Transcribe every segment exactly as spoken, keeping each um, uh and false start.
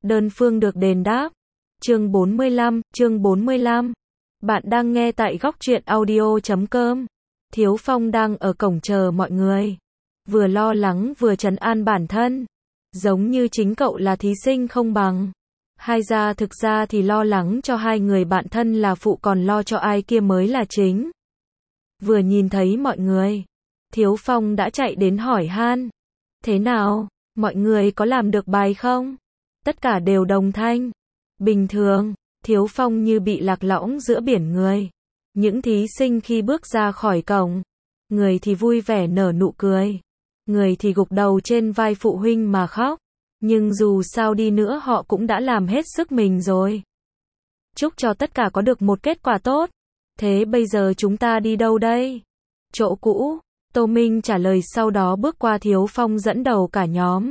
đơn phương được đền đáp. Chương bốn mươi lăm, chương bốn mươi lăm. Bạn đang nghe tại góc truyện audio chấm com. Thiếu Phong đang ở cổng chờ mọi người. Vừa lo lắng vừa trấn an bản thân. Giống như chính cậu là thí sinh không bằng. Hai ra thực ra thì lo lắng cho hai người bạn thân là phụ, còn lo cho ai kia mới là chính. Vừa nhìn thấy mọi người, Thiếu Phong đã chạy đến hỏi han. Thế nào, mọi người có làm được bài không? Tất cả đều đồng thanh. Bình thường, Thiếu Phong như bị lạc lõng giữa biển người. Những thí sinh khi bước ra khỏi cổng, người thì vui vẻ nở nụ cười, người thì gục đầu trên vai phụ huynh mà khóc. Nhưng dù sao đi nữa họ cũng đã làm hết sức mình rồi. Chúc cho tất cả có được một kết quả tốt. Thế bây giờ chúng ta đi đâu đây? Chỗ cũ, Tô Minh trả lời, sau đó bước qua Thiếu Phong dẫn đầu cả nhóm.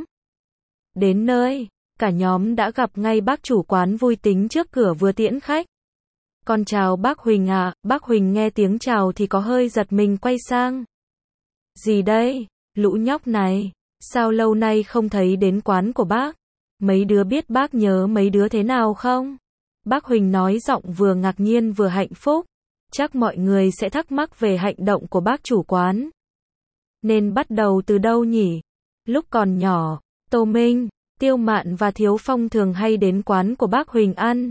Đến nơi, cả nhóm đã gặp ngay bác chủ quán vui tính trước cửa vừa tiễn khách. Con chào bác Huỳnh ạ. Bác Huỳnh nghe tiếng chào thì có hơi giật mình quay sang. Gì đây? Lũ nhóc này, sao lâu nay không thấy đến quán của bác? Mấy đứa biết bác nhớ mấy đứa thế nào không? Bác Huỳnh nói giọng vừa ngạc nhiên vừa hạnh phúc. Chắc mọi người sẽ thắc mắc về hành động của bác chủ quán. Nên bắt đầu từ đâu nhỉ? Lúc còn nhỏ, Tô Minh, Tiêu Mạn và Thiếu Phong thường hay đến quán của bác Huỳnh ăn.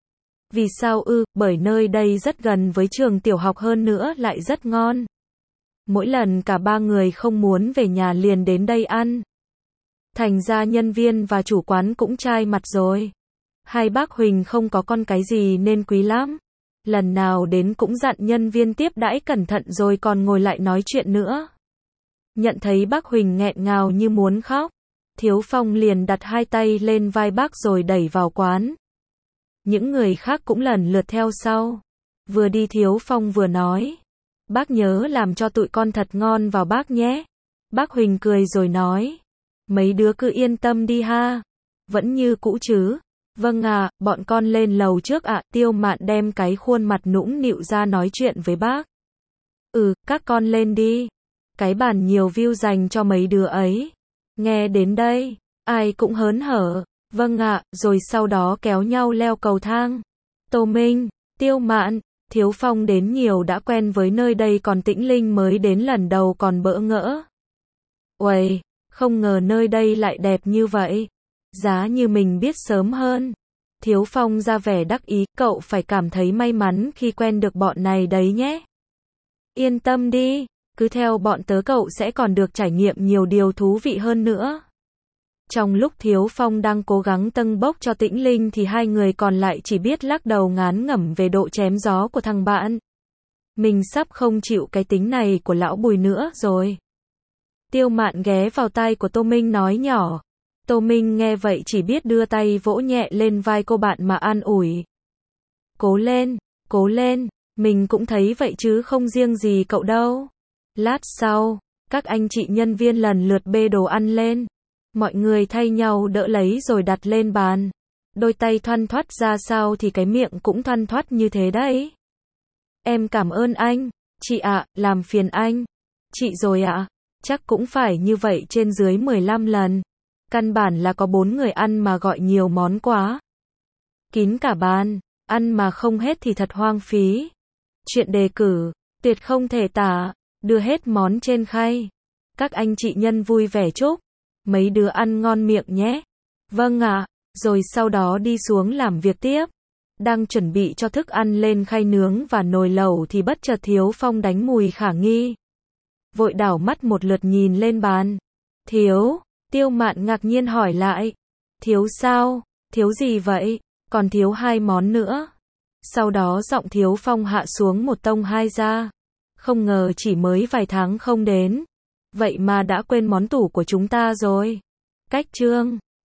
Vì sao ư? Bởi nơi đây rất gần với trường tiểu học, hơn nữa lại rất ngon. Mỗi lần cả ba người không muốn về nhà liền đến đây ăn. Thành ra nhân viên và chủ quán cũng chai mặt rồi. Hai bác Huỳnh không có con cái gì nên quý lắm. Lần nào đến cũng dặn nhân viên tiếp đãi cẩn thận rồi còn ngồi lại nói chuyện nữa. Nhận thấy bác Huỳnh nghẹn ngào như muốn khóc, Thiếu Phong liền đặt hai tay lên vai bác rồi đẩy vào quán. Những người khác cũng lần lượt theo sau. Vừa đi Thiếu Phong vừa nói. Bác nhớ làm cho tụi con thật ngon vào bác nhé. Bác Huỳnh cười rồi nói. Mấy đứa cứ yên tâm đi ha. Vẫn như cũ chứ. Vâng ạ, à, bọn con lên lầu trước ạ. À. Tiêu Mạn đem cái khuôn mặt nũng nịu ra nói chuyện với bác. Ừ, các con lên đi. Cái bàn nhiều view dành cho mấy đứa ấy. Nghe đến đây, ai cũng hớn hở. Vâng ạ, à, rồi sau đó kéo nhau leo cầu thang. Tô Minh, Tiêu Mạn, Thiếu Phong đến nhiều đã quen với nơi đây, còn Tĩnh Linh mới đến lần đầu còn bỡ ngỡ. Uầy, không ngờ nơi đây lại đẹp như vậy. Giá như mình biết sớm hơn. Thiếu Phong ra vẻ đắc ý, cậu phải cảm thấy may mắn khi quen được bọn này đấy nhé. Yên tâm đi, cứ theo bọn tớ cậu sẽ còn được trải nghiệm nhiều điều thú vị hơn nữa. Trong lúc Thiếu Phong đang cố gắng tâng bốc cho Tĩnh Linh thì hai người còn lại chỉ biết lắc đầu ngán ngẩm về độ chém gió của thằng bạn. Mình sắp không chịu cái tính này của lão Bùi nữa rồi. Tiêu Mạn ghé vào tai của Tô Minh nói nhỏ. Tô Minh nghe vậy chỉ biết đưa tay vỗ nhẹ lên vai cô bạn mà an ủi. Cố lên, cố lên, mình cũng thấy vậy chứ không riêng gì cậu đâu. Lát sau, các anh chị nhân viên lần lượt bê đồ ăn lên. Mọi người thay nhau đỡ lấy rồi đặt lên bàn. Đôi tay thoăn thoắt ra sao thì cái miệng cũng thoăn thoắt như thế đấy. Em cảm ơn anh, chị ạ, làm phiền anh. Chị rồi ạ, chắc cũng phải như vậy trên dưới mười lăm lần. Căn bản là có bốn người ăn mà gọi nhiều món quá. Kín cả bàn, ăn mà không hết thì thật hoang phí. Chuyện đề cử, tuyệt không thể tả, đưa hết món trên khay. Các anh chị nhân vui vẻ chúc. Mấy đứa ăn ngon miệng nhé. Vâng ạ, à, rồi sau đó đi xuống làm việc tiếp. Đang chuẩn bị cho thức ăn lên khay nướng và nồi lẩu thì bất chợt Thiếu Phong đánh mùi khả nghi. Vội đảo mắt một lượt nhìn lên bàn. Thiếu, Tiêu Mạn ngạc nhiên hỏi lại. Thiếu sao? Thiếu gì vậy? Còn thiếu hai món nữa. Sau đó giọng Thiếu Phong hạ xuống một tông hai ra. Không ngờ chỉ mới vài tháng không đến. Vậy mà đã quên món tủ của chúng ta rồi. Cách chương